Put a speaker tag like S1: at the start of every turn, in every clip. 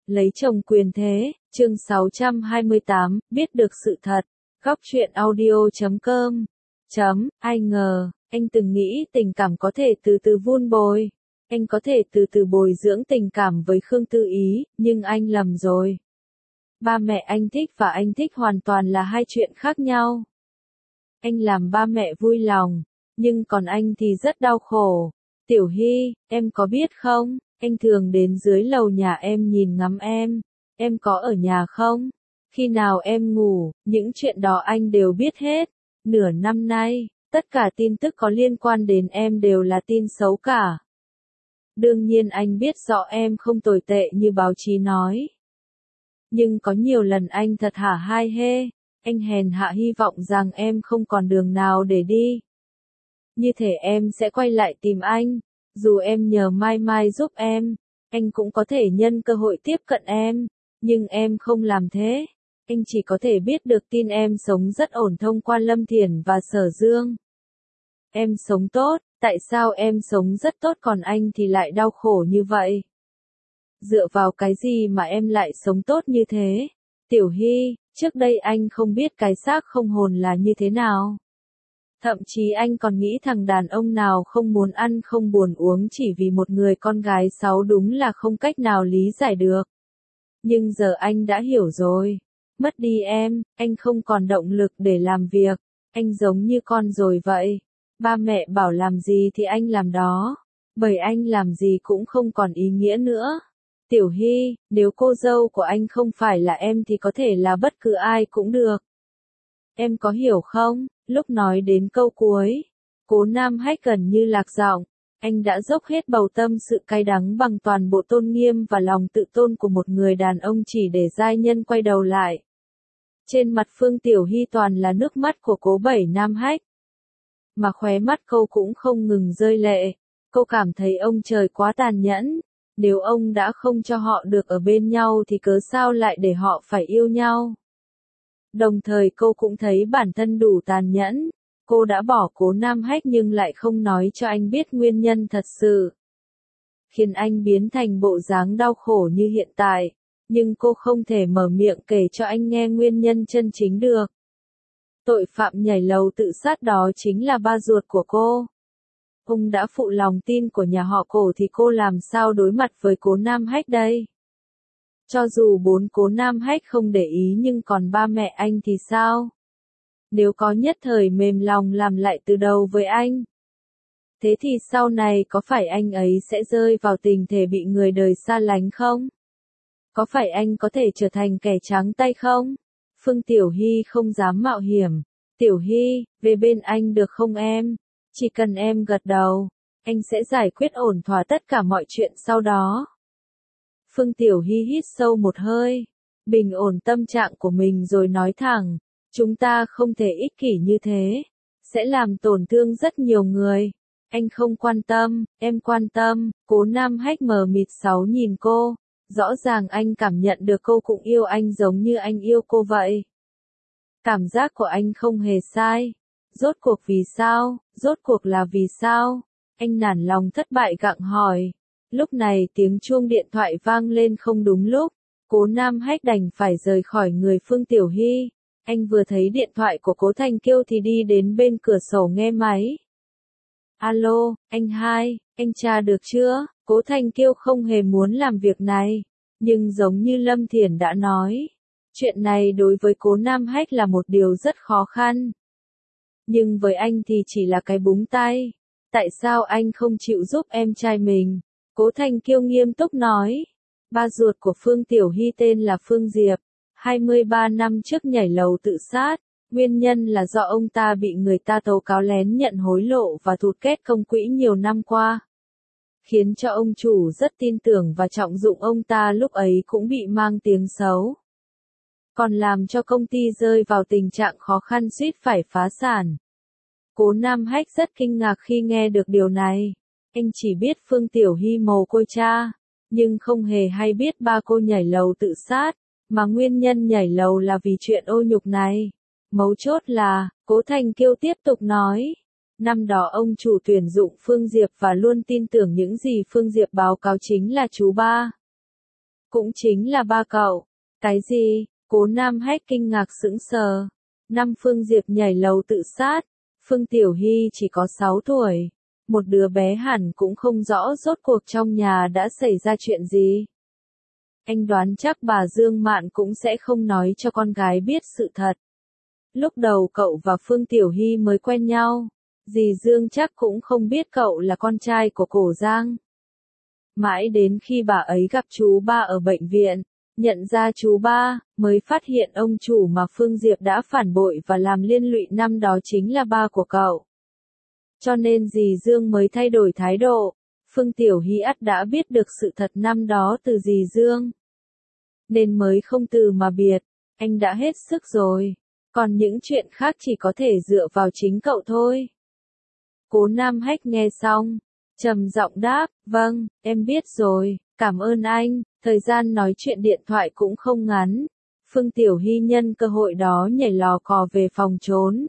S1: Lấy chồng quyền thế, chương 628, biết được sự thật. Góc truyện audio.com. Ai ngờ, anh từng nghĩ tình cảm có thể từ từ vun bồi. Anh có thể từ từ bồi dưỡng tình cảm với Khương Tư Ý, nhưng anh lầm rồi. Ba mẹ anh thích và anh thích hoàn toàn là hai chuyện khác nhau. Anh làm ba mẹ vui lòng, nhưng còn anh thì rất đau khổ. Tiểu Hy, em có biết không, anh thường đến dưới lầu nhà em nhìn ngắm em có ở nhà không? Khi nào em ngủ, những chuyện đó anh đều biết hết. Nửa năm nay, tất cả tin tức có liên quan đến em đều là tin xấu cả. Đương nhiên anh biết rõ em không tồi tệ như báo chí nói. Nhưng có nhiều lần anh thật hả hai hê, anh hèn hạ hy vọng rằng em không còn đường nào để đi. Như thể em sẽ quay lại tìm anh, dù em nhờ Mai Mai giúp em, anh cũng có thể nhân cơ hội tiếp cận em, nhưng em không làm thế. Anh chỉ có thể biết được tin em sống rất ổn thông qua Lâm Thiển và Sở Dương. Em sống tốt, tại sao em sống rất tốt còn anh thì lại đau khổ như vậy? Dựa vào cái gì mà em lại sống tốt như thế? Tiểu Hy, trước đây anh không biết cái xác không hồn là như thế nào. Thậm chí anh còn nghĩ thằng đàn ông nào không muốn ăn không buồn uống chỉ vì một người con gái sáu đúng là không cách nào lý giải được. Nhưng giờ anh đã hiểu rồi. Mất đi em, anh không còn động lực để làm việc. Anh giống như con rồi vậy. Ba mẹ bảo làm gì thì anh làm đó. Bởi anh làm gì cũng không còn ý nghĩa nữa. Tiểu Hy, nếu cô dâu của anh không phải là em thì có thể là bất cứ ai cũng được. Em có hiểu không? Lúc nói đến câu cuối, Cố Nam Hách gần như lạc giọng. Anh đã dốc hết bầu tâm sự cay đắng bằng toàn bộ tôn nghiêm và lòng tự tôn của một người đàn ông chỉ để giai nhân quay đầu lại. Trên mặt Phương Tiểu Hy toàn là nước mắt của Cố Bảy Nam Hách. Mà khóe mắt cô cũng không ngừng rơi lệ. Cô cảm thấy ông trời quá tàn nhẫn. Nếu ông đã không cho họ được ở bên nhau thì cớ sao lại để họ phải yêu nhau. Đồng thời cô cũng thấy bản thân đủ tàn nhẫn. Cô đã bỏ Cố Nam Hách nhưng lại không nói cho anh biết nguyên nhân thật sự. Khiến anh biến thành bộ dáng đau khổ như hiện tại. Nhưng cô không thể mở miệng kể cho anh nghe nguyên nhân chân chính được. Tội phạm nhảy lầu tự sát đó chính là ba ruột của cô. Ông đã phụ lòng tin của nhà họ Cổ thì cô làm sao đối mặt với Cố Nam Hách đây? Cho dù bốn Cố Nam Hách không để ý nhưng còn ba mẹ anh thì sao? Nếu có nhất thời mềm lòng làm lại từ đầu với anh. Thế thì sau này có phải anh ấy sẽ rơi vào tình thể bị người đời xa lánh không? Có phải anh có thể trở thành kẻ trắng tay không? Phương Tiểu Hy không dám mạo hiểm. Tiểu Hy, về bên anh được không em? Chỉ cần em gật đầu, anh sẽ giải quyết ổn thỏa tất cả mọi chuyện sau đó. Phương Tiểu Hy hít sâu một hơi, bình ổn tâm trạng của mình rồi nói thẳng, chúng ta không thể ích kỷ như thế, sẽ làm tổn thương rất nhiều người. Anh không quan tâm, em quan tâm. Cố Nam Hách mờ mịt sáu nhìn cô, rõ ràng anh cảm nhận được cô cũng yêu anh giống như anh yêu cô vậy. Cảm giác của anh không hề sai. Rốt cuộc vì sao? Rốt cuộc là vì sao? Anh nản lòng thất bại gặng hỏi. Lúc này tiếng chuông điện thoại vang lên không đúng lúc. Cố Nam Hách đành phải rời khỏi người Phương Tiểu Hy. Anh vừa thấy điện thoại của Cố Thanh Kiêu thì đi đến bên cửa sổ nghe máy. Alo, anh hai, anh tra được chưa? Cố Thanh Kiêu không hề muốn làm việc này. Nhưng giống như Lâm Thiển đã nói, chuyện này đối với Cố Nam Hách là một điều rất khó khăn. Nhưng với anh thì chỉ là cái búng tay. Tại sao anh không chịu giúp em trai mình? Cố Thanh Kiêu nghiêm túc nói. Ba ruột của Phương Tiểu Hy tên là Phương Diệp. 23 năm trước nhảy lầu tự sát. Nguyên nhân là do ông ta bị người ta tố cáo lén nhận hối lộ và thụt kết công quỹ nhiều năm qua. Khiến cho ông chủ rất tin tưởng và trọng dụng ông ta lúc ấy cũng bị mang tiếng xấu. Còn làm cho công ty rơi vào tình trạng khó khăn suýt phải phá sản. Cố Nam Hách rất kinh ngạc khi nghe được điều này. Anh chỉ biết Phương Tiểu Hy mồ côi cha, nhưng không hề hay biết ba cô nhảy lầu tự sát, mà nguyên nhân nhảy lầu là vì chuyện ô nhục này. Mấu chốt là, Cố Thanh Kiêu tiếp tục nói, năm đó ông chủ tuyển dụng Phương Diệp và luôn tin tưởng những gì Phương Diệp báo cáo chính là chú ba. Cũng chính là ba cậu. Cái gì? Cố Nam Hách kinh ngạc sững sờ. Năm Phương Diệp nhảy lầu tự sát. Phương Tiểu Hy chỉ có 6 tuổi. Một đứa bé hẳn cũng không rõ rốt cuộc trong nhà đã xảy ra chuyện gì. Anh đoán chắc bà Dương Mạn cũng sẽ không nói cho con gái biết sự thật. Lúc đầu cậu và Phương Tiểu Hy mới quen nhau. Dì Dương chắc cũng không biết cậu là con trai của Cổ Giang. Mãi đến khi bà ấy gặp chú ba ở bệnh viện, nhận ra chú ba, mới phát hiện ông chủ mà Phương Diệp đã phản bội và làm liên lụy năm đó chính là ba của cậu. Cho nên dì Dương mới thay đổi thái độ. Phương Tiểu Hy ắt đã biết được sự thật năm đó từ dì Dương. Nên mới không từ mà biệt, anh đã hết sức rồi. Còn những chuyện khác chỉ có thể dựa vào chính cậu thôi. Cố Nam Hách nghe xong, trầm giọng đáp, vâng, em biết rồi, cảm ơn anh. Thời gian nói chuyện điện thoại cũng không ngắn. Phương Tiểu Hy nhân cơ hội đó nhảy lò cò về phòng trốn.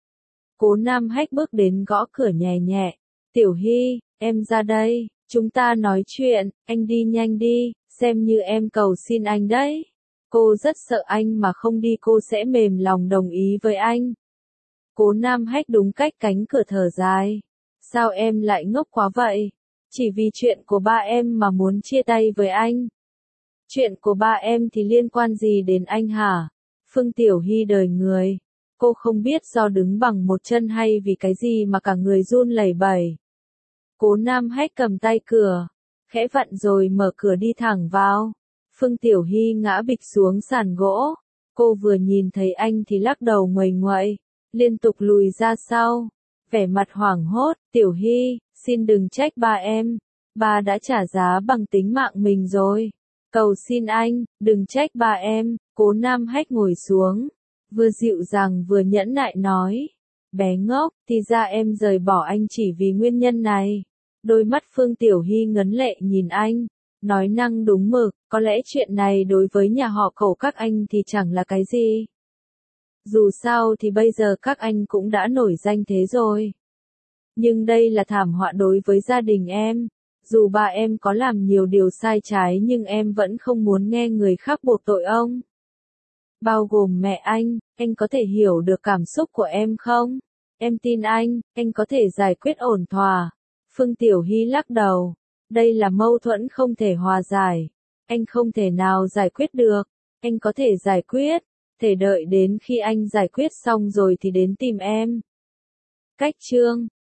S1: Cố Nam Hách bước đến gõ cửa nhẹ nhẹ. Tiểu Hy, em ra đây, chúng ta nói chuyện, anh đi nhanh đi, xem như em cầu xin anh đấy. Cô rất sợ anh mà không đi cô sẽ mềm lòng đồng ý với anh. Cố Nam Hách đúng cách cánh cửa thở dài. Sao em lại ngốc quá vậy? Chỉ vì chuyện của ba em mà muốn chia tay với anh. Chuyện của ba em thì liên quan gì đến anh hả? Phương Tiểu Hy đời người. Cô không biết do đứng bằng một chân hay vì cái gì mà cả người run lẩy bẩy. Cố Nam Hách cầm tay cửa, khẽ vặn rồi mở cửa đi thẳng vào. Phương Tiểu Hy ngã bịch xuống sàn gỗ. Cô vừa nhìn thấy anh thì lắc đầu nguầy nguậy, liên tục lùi ra sau. Vẻ mặt hoảng hốt, Tiểu Hy, xin đừng trách ba em. Ba đã trả giá bằng tính mạng mình rồi. Cầu xin anh, đừng trách ba em. Cố Nam Hách ngồi xuống, vừa dịu dàng vừa nhẫn nại nói. Bé ngốc, thì ra em rời bỏ anh chỉ vì nguyên nhân này. Đôi mắt Phương Tiểu Hy ngấn lệ nhìn anh, nói năng đúng mực, có lẽ chuyện này đối với nhà họ Cổ các anh thì chẳng là cái gì. Dù sao thì bây giờ các anh cũng đã nổi danh thế rồi. Nhưng đây là thảm họa đối với gia đình em. Dù ba em có làm nhiều điều sai trái nhưng em vẫn không muốn nghe người khác buộc tội ông. Bao gồm mẹ anh có thể hiểu được cảm xúc của em không? Em tin anh có thể giải quyết ổn thỏa. Phương Tiểu Hy lắc đầu. Đây là mâu thuẫn không thể hòa giải. Anh không thể nào giải quyết được. Anh có thể giải quyết. Thể đợi đến khi anh giải quyết xong rồi thì đến tìm em. Cách chương